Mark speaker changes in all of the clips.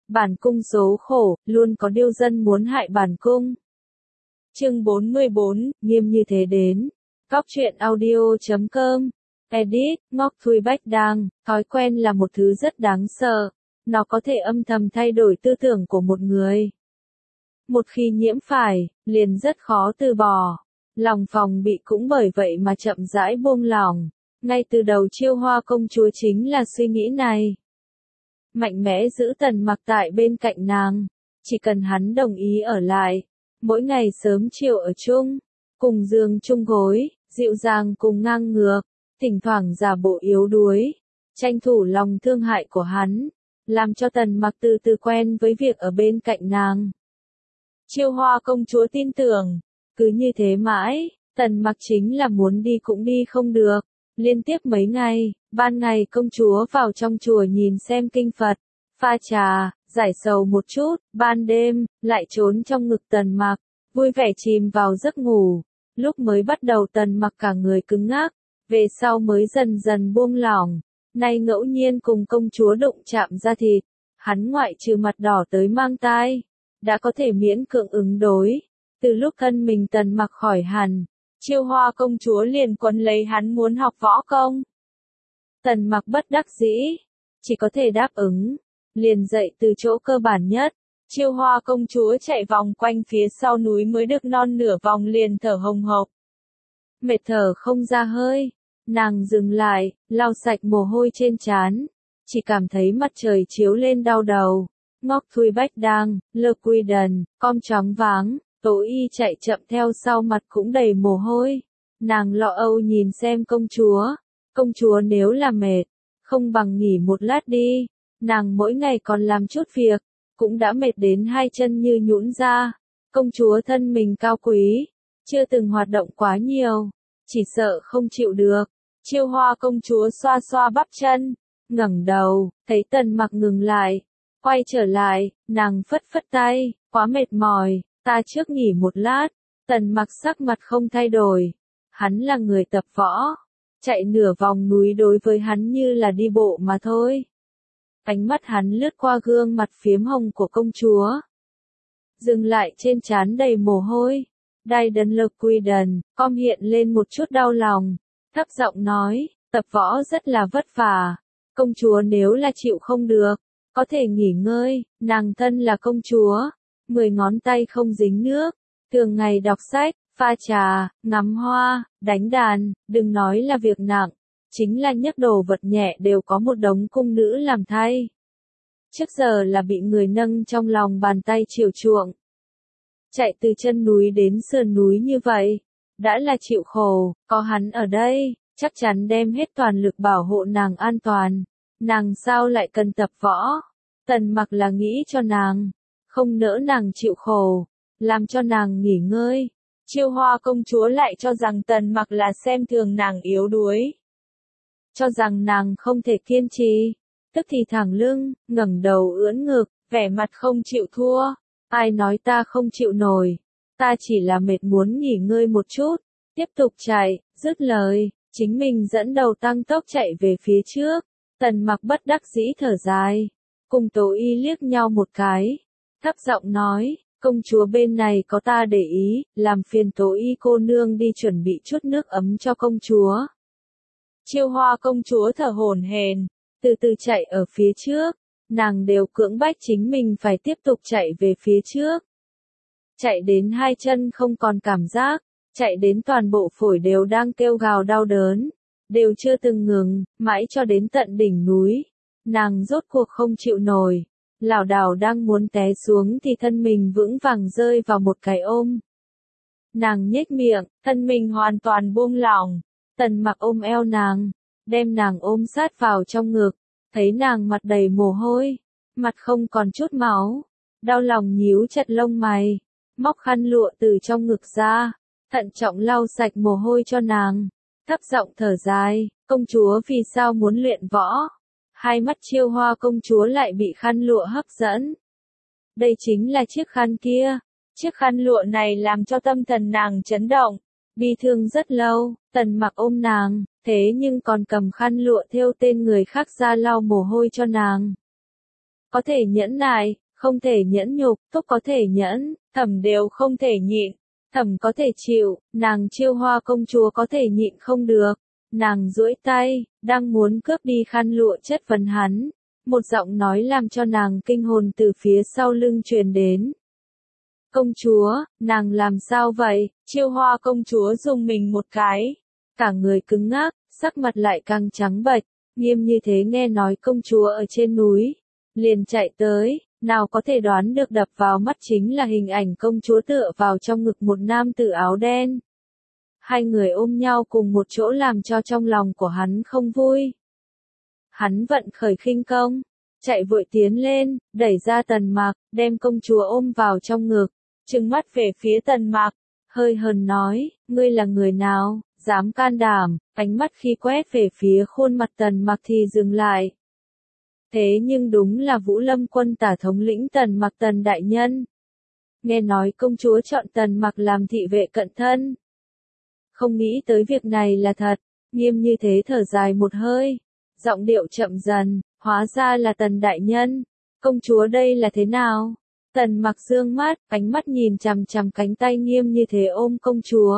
Speaker 1: Bản cung số khổ, luôn có điêu dân muốn hại bản cung. Chương 44, nghiêm như thế đến. Góc truyện audio.com. Edit, Ngọc Thui Bách Đang, thói quen là một thứ rất đáng sợ. Nó có thể âm thầm thay đổi tư tưởng của một người. Một khi nhiễm phải, liền rất khó từ bỏ. Lòng phòng bị cũng bởi vậy mà chậm rãi buông lỏng. Ngay từ đầu Chiêu Hoa công chúa chính là suy nghĩ này. Mạnh mẽ giữ Tần Mặc tại bên cạnh nàng. Chỉ cần hắn đồng ý ở lại. Mỗi ngày sớm chiều ở chung. Cùng giường chung gối, dịu dàng cùng ngang ngược. Thỉnh thoảng giả bộ yếu đuối. Tranh thủ lòng thương hại của hắn. Làm cho Tần Mặc từ từ quen với việc ở bên cạnh nàng. Chiêu Hoa công chúa tin tưởng. Cứ như thế mãi, Tần Mặc chính là muốn đi cũng đi không được. Liên tiếp mấy ngày, ban ngày công chúa vào trong chùa nhìn xem kinh Phật, pha trà, giải sầu một chút, ban đêm, lại trốn trong ngực Tần Mặc, vui vẻ chìm vào giấc ngủ. Lúc mới bắt đầu Tần Mặc cả người cứng ngắc, về sau mới dần dần buông lỏng. Nay ngẫu nhiên cùng công chúa đụng chạm da thịt, hắn ngoại trừ mặt đỏ tới mang tai, đã có thể miễn cưỡng ứng đối. Từ lúc thân mình Tần Mặc khỏi hẳn, Chiêu Hoa công chúa liền quấn lấy hắn muốn học võ công. Tần Mặc bất đắc dĩ, chỉ có thể đáp ứng, liền dậy từ chỗ cơ bản nhất. Chiêu Hoa công chúa chạy vòng quanh phía sau núi mới được non nửa vòng liền thở hồng hộc. Mệt thở không ra hơi, nàng dừng lại, lau sạch mồ hôi trên trán, chỉ cảm thấy mặt trời chiếu lên đau đầu. Ngọc Thui Bách Đang, Lơ Quy Đần, com choáng váng. Tố Y chạy chậm theo sau mặt cũng đầy mồ hôi. Nàng lo âu nhìn xem công chúa. Công chúa nếu là mệt, không bằng nghỉ một lát đi. Nàng mỗi ngày còn làm chút việc, cũng đã mệt đến hai chân như nhũn ra. Công chúa thân mình cao quý, chưa từng hoạt động quá nhiều, chỉ sợ không chịu được. Chiêu Hoa công chúa xoa xoa bắp chân, ngẩng đầu, thấy Tần Mặc ngừng lại, quay trở lại, nàng phất phất tay, quá mệt mỏi. Ta trước nghỉ một lát. Tần Mặc sắc mặt không thay đổi. Hắn là người tập võ. Chạy nửa vòng núi đối với hắn như là đi bộ mà thôi. Ánh mắt hắn lướt qua gương mặt phiếm hồng của công chúa. Dừng lại trên trán đầy mồ hôi. Đai đần Lơ Quy Đần, com hiện lên một chút đau lòng. Thấp giọng nói, tập võ rất là vất vả. Công chúa nếu là chịu không được, có thể nghỉ ngơi, nàng thân là công chúa. 10 ngón tay không dính nước, thường ngày đọc sách, pha trà, ngắm hoa, đánh đàn, đừng nói là việc nặng, chính là nhấc đồ vật nhẹ đều có một đống cung nữ làm thay. Trước giờ là bị người nâng trong lòng bàn tay chiều chuộng. Chạy từ chân núi đến sườn núi như vậy, đã là chịu khổ, có hắn ở đây, chắc chắn đem hết toàn lực bảo hộ nàng an toàn. Nàng sao lại cần tập võ? Tần Mặc là nghĩ cho nàng. Không nỡ nàng chịu khổ, làm cho nàng nghỉ ngơi. Chiêu Hoa công chúa lại cho rằng Tần Mặc là xem thường nàng yếu đuối. Cho rằng nàng không thể kiên trì. Tức thì thẳng lưng, ngẩng đầu ưỡn ngực, vẻ mặt không chịu thua. Ai nói ta không chịu nổi. Ta chỉ là mệt muốn nghỉ ngơi một chút. Tiếp tục chạy, dứt lời, chính mình dẫn đầu tăng tốc chạy về phía trước. Tần Mặc bất đắc dĩ thở dài. Cùng Tố Y liếc nhau một cái. Thấp giọng nói, công chúa bên này có ta để ý, làm phiền Tố Y cô nương đi chuẩn bị chút nước ấm cho công chúa. Chiêu Hoa công chúa thở hổn hển, từ từ chạy ở phía trước, nàng đều cưỡng bách chính mình phải tiếp tục chạy về phía trước. Chạy đến hai chân không còn cảm giác, chạy đến toàn bộ phổi đều đang kêu gào đau đớn, đều chưa từng ngừng, mãi cho đến tận đỉnh núi. Nàng rốt cuộc không chịu nổi. Lảo đảo đang muốn té xuống thì thân mình vững vàng rơi vào một cái ôm. Nàng nhếch miệng, thân mình hoàn toàn buông lỏng. Tần Mặc ôm eo nàng, đem nàng ôm sát vào trong ngực, thấy nàng mặt đầy mồ hôi, mặt không còn chút máu, đau lòng nhíu chặt lông mày, móc khăn lụa từ trong ngực ra, thận trọng lau sạch mồ hôi cho nàng, thấp giọng thở dài, công chúa vì sao muốn luyện võ? Hai mắt Chiêu Hoa công chúa lại bị khăn lụa hấp dẫn. Đây chính là chiếc khăn kia. Chiếc khăn lụa này làm cho tâm thần nàng chấn động. Bi thương rất lâu, Tần Mặc ôm nàng, thế nhưng còn cầm khăn lụa thêu tên người khác ra lau mồ hôi cho nàng. có thể nhẫn nại, không thể nhẫn nhục, Túc có thể nhẫn, Thẩm đều không thể nhịn. Thẩm có thể chịu, nàng Chiêu Hoa công chúa có thể nhịn không được. Nàng duỗi tay, đang muốn cướp đi khăn lụa chất vấn hắn. Một giọng nói làm cho nàng kinh hồn từ phía sau lưng truyền đến. Công chúa, nàng làm sao vậy? Chiêu Hoa công chúa rùng mình một cái. Cả người cứng ngắc, sắc mặt lại càng trắng bệch. Nghiêm như thế nghe nói công chúa ở trên núi. Liền chạy tới, nào có thể đoán được đập vào mắt chính là hình ảnh công chúa tựa vào trong ngực một nam tử áo đen. Hai người ôm nhau cùng một chỗ làm cho trong lòng của hắn không vui. Hắn vận khởi khinh công, chạy vội tiến lên, đẩy ra Tần Mạc, đem công chúa ôm vào trong ngực, trừng mắt về phía Tần Mạc, hơi hờn nói, ngươi là người nào, dám can đảm, ánh mắt khi quét về phía khuôn mặt Tần Mạc thì dừng lại. Thế nhưng đúng là Vũ Lâm quân tả thống lĩnh Tần Mạc Tần đại nhân. Nghe nói công chúa chọn Tần Mạc làm thị vệ cận thân. Không nghĩ tới việc này là thật, Nghiêm như thế thở dài một hơi, giọng điệu chậm dần, hóa ra là Tần đại nhân, công chúa đây là thế nào? Tần Mạc dương mắt, ánh mắt nhìn chằm chằm cánh tay Nghiêm như thế ôm công chúa.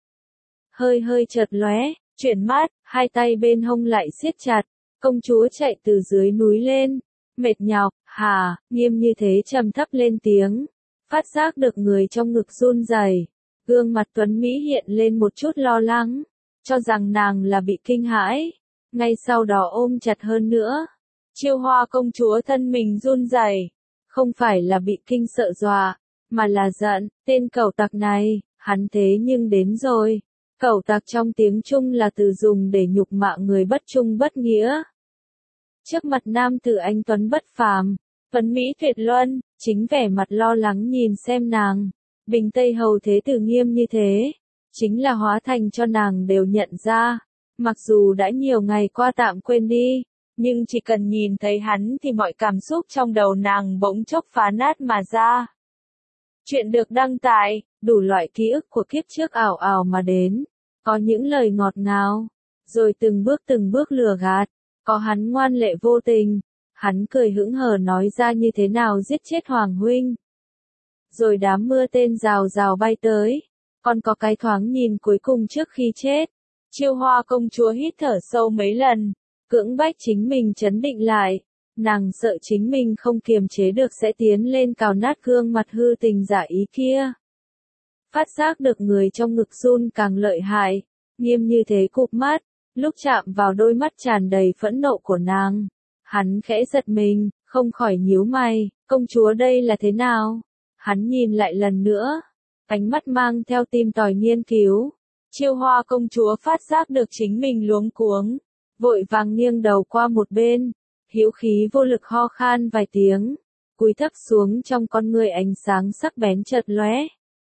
Speaker 1: Hơi hơi chợt lóe, chuyển mắt, hai tay bên hông lại siết chặt, công chúa chạy từ dưới núi lên, mệt nhọc, Nghiêm như thế trầm thấp lên tiếng, phát giác được người trong ngực run rẩy. Gương mặt Tuấn Mỹ hiện lên một chút lo lắng, cho rằng nàng là bị kinh hãi, ngay sau đó ôm chặt hơn nữa. Chiêu Hoa công chúa thân mình run rẩy, không phải là bị kinh sợ dọa, mà là giận, tên cẩu tặc này, hắn thế nhưng đến rồi. Cẩu tặc trong tiếng Trung là từ dùng để nhục mạ người bất trung bất nghĩa. Trước mặt nam tử anh Tuấn bất phàm, Tuấn Mỹ tuyệt luân, chính vẻ mặt lo lắng nhìn xem nàng. Bình Tây Hầu thế tử Nghiêm như thế, chính là hóa thành cho nàng đều nhận ra, mặc dù đã nhiều ngày qua tạm quên đi, nhưng chỉ cần nhìn thấy hắn thì mọi cảm xúc trong đầu nàng bỗng chốc phá nát mà ra. Chuyện được đăng tại, đủ loại ký ức của kiếp trước ảo ảo mà đến, có những lời ngọt ngào, rồi từng bước lừa gạt, có hắn ngoan lệ vô tình, hắn cười hững hờ nói ra như thế nào giết chết Hoàng huynh. Rồi đám mưa tên rào rào bay tới, còn có cái thoáng nhìn cuối cùng trước khi chết. Chiêu Hoa công chúa hít thở sâu mấy lần, cưỡng bách chính mình trấn định lại, nàng sợ chính mình không kiềm chế được sẽ tiến lên cào nát gương mặt hư tình giả ý kia. Phát giác được người trong ngực run càng lợi hại, Nghiêm như thế cụp mắt, lúc chạm vào đôi mắt tràn đầy phẫn nộ của nàng, hắn khẽ giật mình, không khỏi nhíu mày, công chúa đây là thế nào? Hắn nhìn lại lần nữa, ánh mắt mang theo tìm tòi nghiên cứu. Chiêu Hoa công chúa phát giác được chính mình luống cuống, vội vàng nghiêng đầu qua một bên, hữu khí vô lực ho khan vài tiếng, cúi thấp xuống trong con người ánh sáng sắc bén chợt lóe.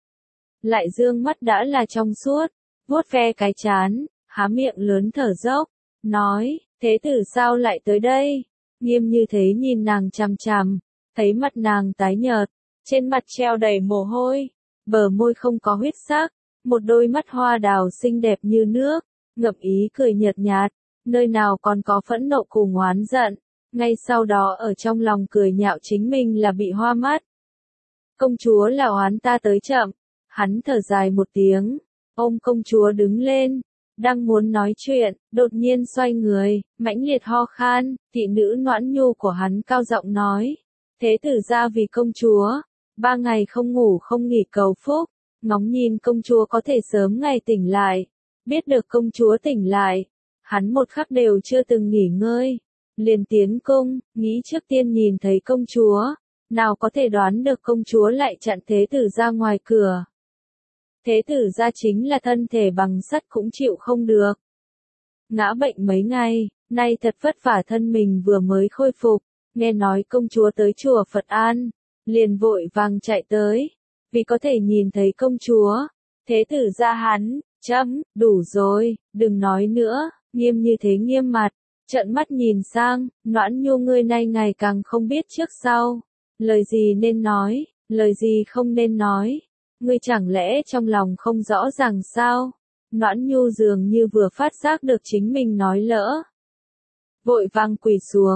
Speaker 1: Lại dương mắt đã là trong suốt, vuốt ve cái trán, há miệng lớn thở dốc, nói, thế tử sao lại tới đây? Nghiêm như thế nhìn nàng chằm chằm, thấy mặt nàng tái nhợt, trên mặt treo đầy mồ hôi, bờ môi không có huyết sắc, một đôi mắt hoa đào xinh đẹp như nước, ngậm ý cười nhợt nhạt, nơi nào còn có phẫn nộ cùng oán giận, ngay sau đó ở trong lòng cười nhạo chính mình là bị hoa mắt. Công chúa là oán ta tới chậm, hắn thở dài một tiếng, ôm công chúa đứng lên, đang muốn nói chuyện, đột nhiên xoay người, mãnh liệt ho khan, thị nữ Noãn Nhu của hắn cao giọng nói, thế tử ra vì công chúa, 3 ngày không ngủ không nghỉ cầu phúc, ngóng nhìn công chúa có thể sớm ngày tỉnh lại, biết được công chúa tỉnh lại, hắn một khắc đều chưa từng nghỉ ngơi, liền tiến cung, nghĩ trước tiên nhìn thấy công chúa, nào có thể đoán được công chúa lại chặn thế tử ra ngoài cửa. Thế tử ra chính là thân thể bằng sắt cũng chịu không được. Ngã bệnh mấy ngày, nay thật vất vả thân mình vừa mới khôi phục, nghe nói công chúa tới chùa Phật An, liền vội vàng chạy tới, vì có thể nhìn thấy công chúa. Thế tử ra hắn, đủ rồi, đừng nói nữa, Nghiêm như thế nghiêm mặt, trợn mắt nhìn sang, Noãn Nhu ngươi nay ngày càng không biết trước sau, lời gì nên nói, lời gì không nên nói. Ngươi chẳng lẽ trong lòng không rõ ràng sao? Noãn Nhu dường như vừa phát giác được chính mình nói lỡ. Vội vàng quỳ xuống,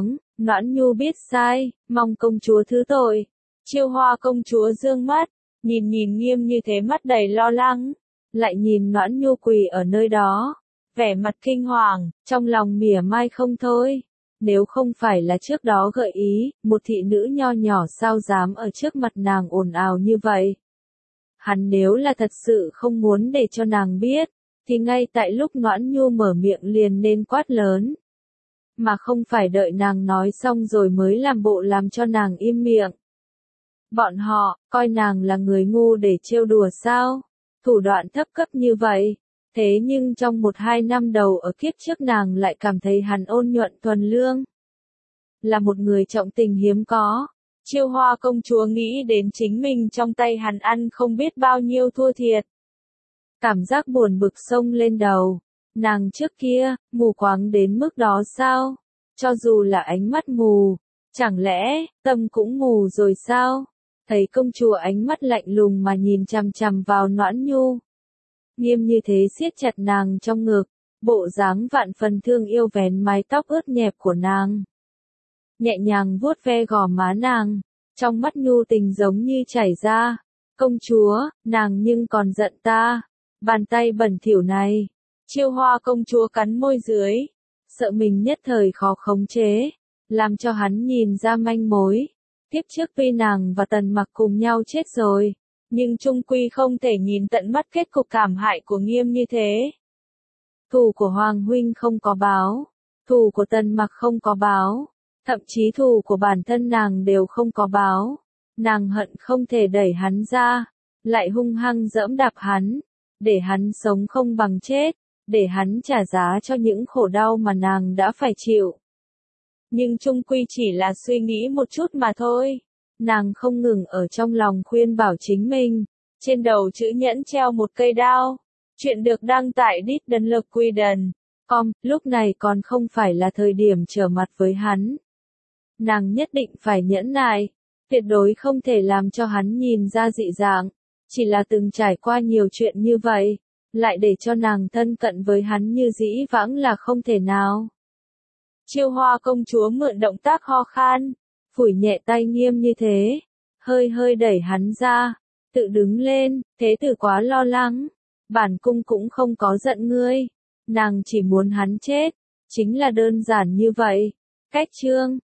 Speaker 1: Noãn Nhu biết sai, mong công chúa thứ tội. Chiêu Hoa công chúa dương mắt, nhìn Nghiêm Như Thế mắt đầy lo lắng, lại nhìn Noãn Nhu quỳ ở nơi đó, vẻ mặt kinh hoàng, trong lòng mỉa mai không thôi. Nếu không phải là trước đó gợi ý, một thị nữ nho nhỏ sao dám ở trước mặt nàng ồn ào như vậy. Hắn nếu là thật sự không muốn để cho nàng biết, thì ngay tại lúc Noãn Nhu mở miệng liền nên quát lớn. Mà không phải đợi nàng nói xong rồi mới làm bộ làm cho nàng im miệng. Bọn họ, coi nàng là người ngu để trêu đùa sao? Thủ đoạn thấp cấp như vậy. Thế nhưng trong 1-2 năm đầu ở kiếp trước nàng lại cảm thấy hắn ôn nhuận thuần lương. Là một người trọng tình hiếm có. Chiêu Hoa công chúa nghĩ đến chính mình trong tay hắn ăn không biết bao nhiêu thua thiệt. Cảm giác buồn bực xông lên đầu. Nàng trước kia, mù quáng đến mức đó sao? Cho dù là ánh mắt mù, chẳng lẽ, tâm cũng mù rồi sao? Thấy công chúa ánh mắt lạnh lùng mà nhìn chằm chằm vào Noãn Nhu. Nghiêm Như Thế siết chặt nàng trong ngực, bộ dáng vạn phần thương yêu vén mái tóc ướt nhẹp của nàng. Nhẹ nhàng vuốt ve gò má nàng, trong mắt nhu tình giống như chảy ra. Công chúa, nàng nhưng còn giận ta. Bàn tay bẩn thỉu này. Chiêu Hoa công chúa cắn môi dưới, sợ mình nhất thời khó khống chế, làm cho hắn nhìn ra manh mối. Tiếp trước tuy nàng và Tần Mặc cùng nhau chết rồi, nhưng chung quy không thể nhìn tận mắt kết cục thảm hại của Nghiêm Như Thế. Thù của Hoàng huynh không có báo, thù của Tần Mặc không có báo, thậm chí thù của bản thân nàng đều không có báo. Nàng hận không thể đẩy hắn ra, lại hung hăng giẫm đạp hắn, để hắn sống không bằng chết, để hắn trả giá cho những khổ đau mà nàng đã phải chịu. Nhưng chung quy chỉ là suy nghĩ một chút mà thôi. Nàng không ngừng ở trong lòng khuyên bảo chính mình. Trên đầu chữ nhẫn treo một cây đao. Chuyện được đăng tại diddlenLuckWiden.com. Lúc này còn không phải là thời điểm trở mặt với hắn. Nàng nhất định phải nhẫn nại. Tuyệt đối không thể làm cho hắn nhìn ra dị dạng. Chỉ là từng trải qua nhiều chuyện như vậy. Lại để cho nàng thân cận với hắn như dĩ vãng là không thể nào. Chiêu Hoa công chúa mượn động tác ho khan, phủi nhẹ tay Nghiêm Như Thế, hơi hơi đẩy hắn ra, tự đứng lên. Thế tử quá lo lắng, bản cung cũng không có giận ngươi, nàng chỉ muốn hắn chết, chính là đơn giản như vậy. Cách chương